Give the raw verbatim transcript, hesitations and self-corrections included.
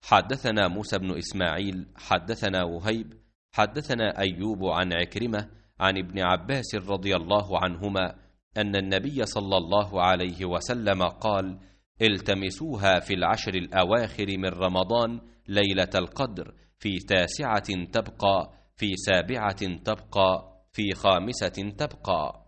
حدثنا موسى بن إسماعيل حدثنا وهيب حدثنا أيوب عن عكرمة عن ابن عباس رضي الله عنهما أن النبي صلى الله عليه وسلم قال: التمسوها في العشر الأواخر من رمضان ليلة القدر، في تاسعة تبقى، في سابعة تبقى، في خامسة تبقى.